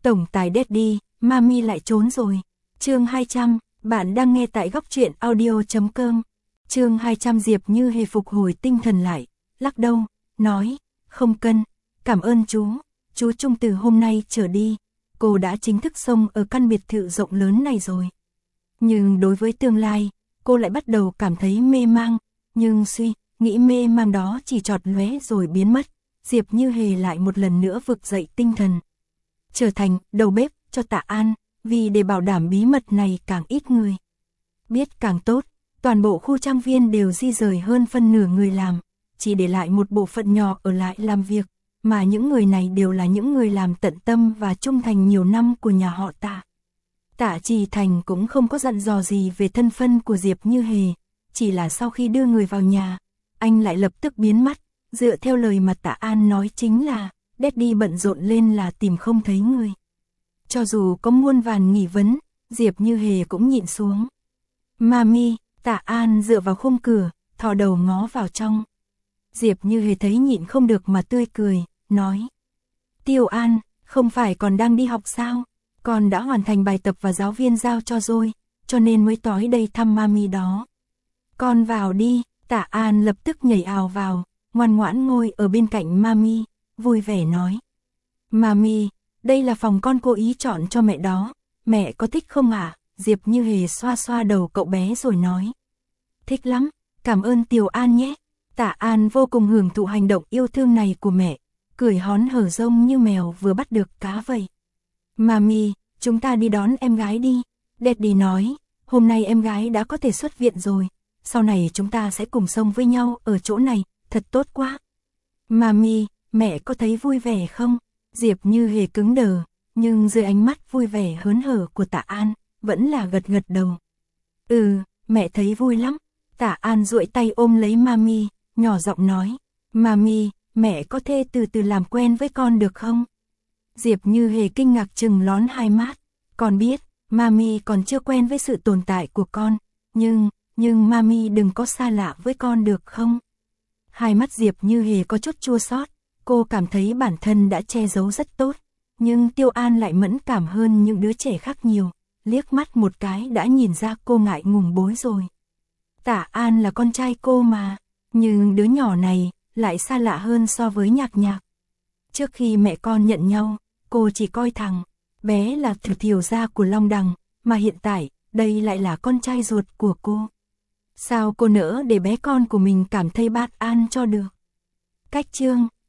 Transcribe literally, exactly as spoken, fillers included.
Tổng tài Daddy, Mami lại trốn rồi. Chương hai trăm, bạn đang nghe tại góc truyện audio chấm com. Chương hai trăm Diệp Như Hề phục hồi tinh thần lại, lắc đầu, nói, không cần, cảm ơn chú, chú Trung từ hôm nay trở đi, cô đã chính thức xông ở căn biệt thự rộng lớn này rồi. Nhưng đối với tương lai, cô lại bắt đầu cảm thấy mê mang, nhưng suy, nghĩ mê mang đó chỉ chọt lóe rồi biến mất, Diệp Như Hề lại một lần nữa vực dậy tinh thần. Trở thành đầu bếp cho Tạ An, vì để bảo đảm bí mật này càng ít người biết càng tốt, toàn bộ khu trang viên đều di rời hơn phân nửa người làm, chỉ để lại một bộ phận nhỏ ở lại làm việc, mà những người này đều là những người làm tận tâm và trung thành nhiều năm của nhà họ Tạ. Tạ Trì Thành cũng không có dặn dò gì về thân phân của Diệp Như Hề, chỉ là sau khi đưa người vào nhà, anh lại lập tức biến mất, dựa theo lời mà Tạ An nói chính là, Daddy bận rộn lên là tìm không thấy người. Cho dù có muôn vàn nghi vấn, Diệp Như Hề cũng nhịn xuống. Mami, Tạ An dựa vào khung cửa, thò đầu ngó vào trong. Diệp Như Hề thấy nhịn không được mà tươi cười, nói. Tiêu An, không phải còn đang đi học sao? Con đã hoàn thành bài tập và giáo viên giao cho rồi, cho nên mới tối đây thăm Mami đó. Con vào đi, Tạ An lập tức nhảy ào vào, ngoan ngoãn ngồi ở bên cạnh Mami, vui vẻ nói. Mami, đây là phòng con cố ý chọn cho mẹ đó, mẹ có thích không ạ? À? Diệp Như Hề xoa xoa đầu cậu bé rồi nói. Thích lắm, cảm ơn Tiểu An nhé. Tạ An vô cùng hưởng thụ hành động yêu thương này của mẹ, cười hón hở rông như mèo vừa bắt được cá vậy. Mami, chúng ta đi đón em gái đi. Daddy nói, hôm nay em gái đã có thể xuất viện rồi, sau này chúng ta sẽ cùng sống với nhau ở chỗ này, thật tốt quá. Mami, mẹ có thấy vui vẻ không? Diệp Như Hề cứng đờ, nhưng dưới ánh mắt vui vẻ hớn hở của Tạ An, vẫn là gật gật đầu. Ừ, mẹ thấy vui lắm. Tạ An duỗi tay ôm lấy Mami, nhỏ giọng nói, Mami, mẹ có thể từ từ làm quen với con được không? Diệp Như Hề kinh ngạc trừng lón hai mắt, con biết, Mami còn chưa quen với sự tồn tại của con, nhưng, nhưng Mami đừng có xa lạ với con được không? Hai mắt Diệp Như Hề có chút chua xót, cô cảm thấy bản thân đã che giấu rất tốt, nhưng Tiêu An lại mẫn cảm hơn những đứa trẻ khác nhiều, liếc mắt một cái đã nhìn ra cô ngại ngùng bối rồi. Tạ An là con trai cô mà, nhưng đứa nhỏ này lại xa lạ hơn so với Nhạc Nhạc. Trước khi mẹ con nhận nhau, cô chỉ coi thằng bé là thử thiểu gia của Long Đằng, mà hiện tại, đây lại là con trai ruột của cô. Sao cô nỡ để bé con của mình cảm thấy bất an cho được? Cách chương